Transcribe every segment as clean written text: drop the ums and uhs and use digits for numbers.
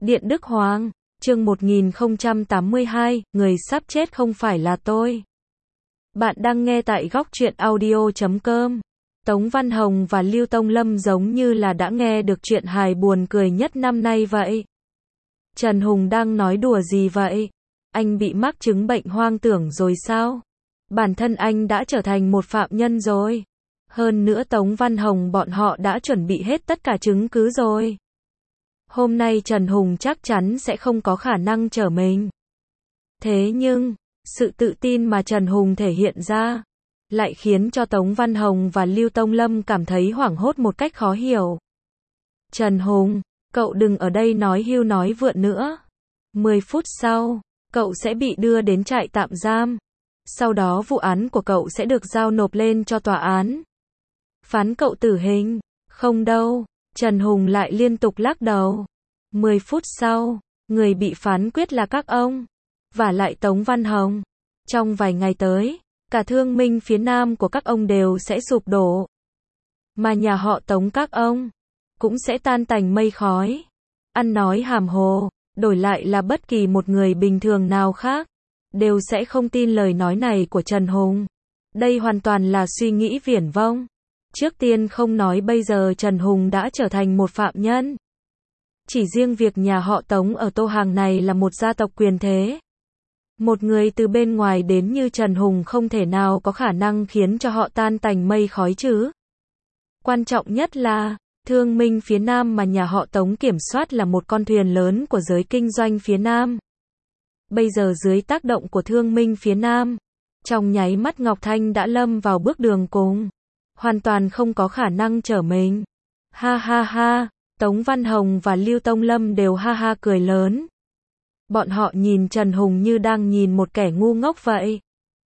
Điện Đức Hoàng, chương 1082, người sắp chết không phải là tôi. Bạn đang nghe tại góc truyện audio.com. Tống Văn Hồng và Lưu Tông Lâm giống như là đã nghe được chuyện hài buồn cười nhất năm nay vậy. Trần Hùng đang nói đùa gì vậy? Anh bị mắc chứng bệnh hoang tưởng rồi sao? Bản thân anh đã trở thành một phạm nhân rồi. Hơn nữa Tống Văn Hồng bọn họ đã chuẩn bị hết tất cả chứng cứ rồi. Hôm nay Trần Hùng chắc chắn sẽ không có khả năng trở mình. Thế nhưng, sự tự tin mà Trần Hùng thể hiện ra, lại khiến cho Tống Văn Hồng và Lưu Tông Lâm cảm thấy hoảng hốt một cách khó hiểu. Trần Hùng, cậu đừng ở đây nói hưu nói vượn nữa. 10 phút sau, cậu sẽ bị đưa đến trại tạm giam. Sau đó vụ án của cậu sẽ được giao nộp lên cho tòa án. Phán cậu tử hình. Không đâu. Trần Hùng lại liên tục lắc đầu. 10 phút sau, người bị phán quyết là các ông. Và lại Tống Văn Hồng. Trong vài ngày tới, cả thương minh phía Nam của các ông đều sẽ sụp đổ. Mà nhà họ Tống các ông cũng sẽ tan tành mây khói. Ăn nói hàm hồ, đổi lại là bất kỳ một người bình thường nào khác, đều sẽ không tin lời nói này của Trần Hùng. Đây hoàn toàn là suy nghĩ viển vông. Trước tiên không nói bây giờ Trần Hùng đã trở thành một phạm nhân. Chỉ riêng việc nhà họ Tống ở Tô Hàng này là một gia tộc quyền thế. Một người từ bên ngoài đến như Trần Hùng không thể nào có khả năng khiến cho họ tan tành mây khói chứ. Quan trọng nhất là, thương minh phía Nam mà nhà họ Tống kiểm soát là một con thuyền lớn của giới kinh doanh phía Nam. Bây giờ dưới tác động của thương minh phía Nam, trong nháy mắt Ngọc Thanh đã lâm vào bước đường cùng. Hoàn toàn không có khả năng trở mình. Ha ha ha, Tống Văn Hồng và Lưu Tông Lâm đều ha ha cười lớn. Bọn họ nhìn Trần Hùng như đang nhìn một kẻ ngu ngốc vậy.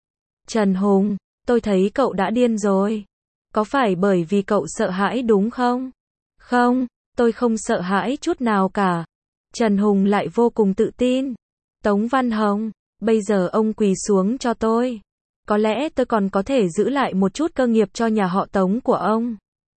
Trần Hùng, tôi thấy cậu đã điên rồi. Có phải bởi vì cậu sợ hãi đúng không? Không, tôi không sợ hãi chút nào cả. Trần Hùng lại vô cùng tự tin. Tống Văn Hồng, bây giờ ông quỳ xuống cho tôi. Có lẽ tôi còn có thể giữ lại một chút cơ nghiệp cho nhà họ Tống của ông.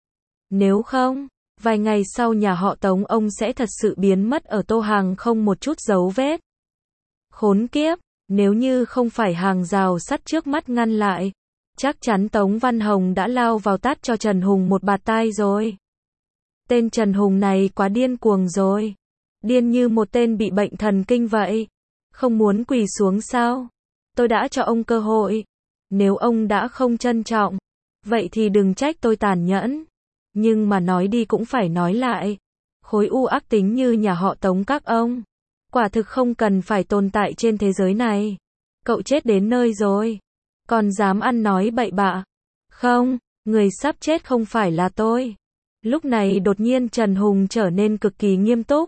Nếu không, vài ngày sau nhà họ Tống ông sẽ thật sự biến mất ở Tô Hàng không một chút dấu vết. Khốn kiếp, nếu như không phải hàng rào sắt trước mắt ngăn lại, chắc chắn Tống Văn Hồng đã lao vào tát cho Trần Hùng một bạt tai rồi. Tên Trần Hùng này quá điên cuồng rồi. Điên như một tên bị bệnh thần kinh vậy. Không muốn quỳ xuống sao? Tôi đã cho ông cơ hội. Nếu ông đã không trân trọng, vậy thì đừng trách tôi tàn nhẫn. Nhưng mà nói đi cũng phải nói lại. Khối u ác tính như nhà họ Tống các ông, quả thực không cần phải tồn tại trên thế giới này. Cậu chết đến nơi rồi, còn dám ăn nói bậy bạ. Không, người sắp chết không phải là tôi. Lúc này đột nhiên Trần Hùng trở nên cực kỳ nghiêm túc.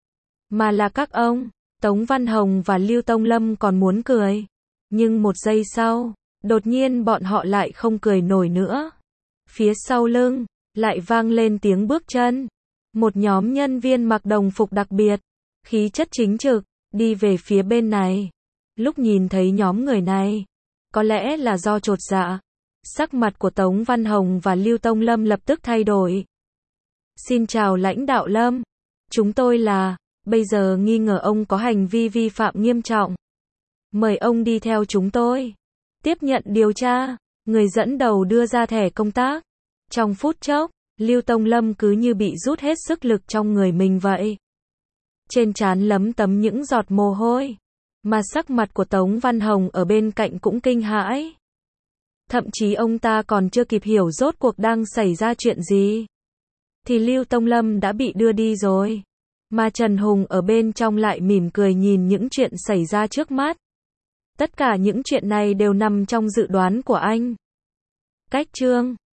Mà là các ông. Tống Văn Hồng và Lưu Tông Lâm còn muốn cười. Nhưng một giây sau, đột nhiên bọn họ lại không cười nổi nữa. Phía sau lưng, lại vang lên tiếng bước chân. Một nhóm nhân viên mặc đồng phục đặc biệt, khí chất chính trực, đi về phía bên này. Lúc nhìn thấy nhóm người này, có lẽ là do chột dạ, sắc mặt của Tống Văn Hồng và Lưu Tông Lâm lập tức thay đổi. Xin chào lãnh đạo Lâm. Chúng tôi là, bây giờ nghi ngờ ông có hành vi vi phạm nghiêm trọng. Mời ông đi theo chúng tôi. Tiếp nhận điều tra. Người dẫn đầu đưa ra thẻ công tác. Trong phút chốc, Lưu Tông Lâm cứ như bị rút hết sức lực trong người mình vậy. Trên trán lấm tấm những giọt mồ hôi. Mà sắc mặt của Tống Văn Hồng ở bên cạnh cũng kinh hãi. Thậm chí ông ta còn chưa kịp hiểu rốt cuộc đang xảy ra chuyện gì, thì Lưu Tông Lâm đã bị đưa đi rồi. Mà Trần Hùng ở bên trong lại mỉm cười nhìn những chuyện xảy ra trước mắt. Tất cả những chuyện này đều nằm trong dự đoán của anh. Cách chương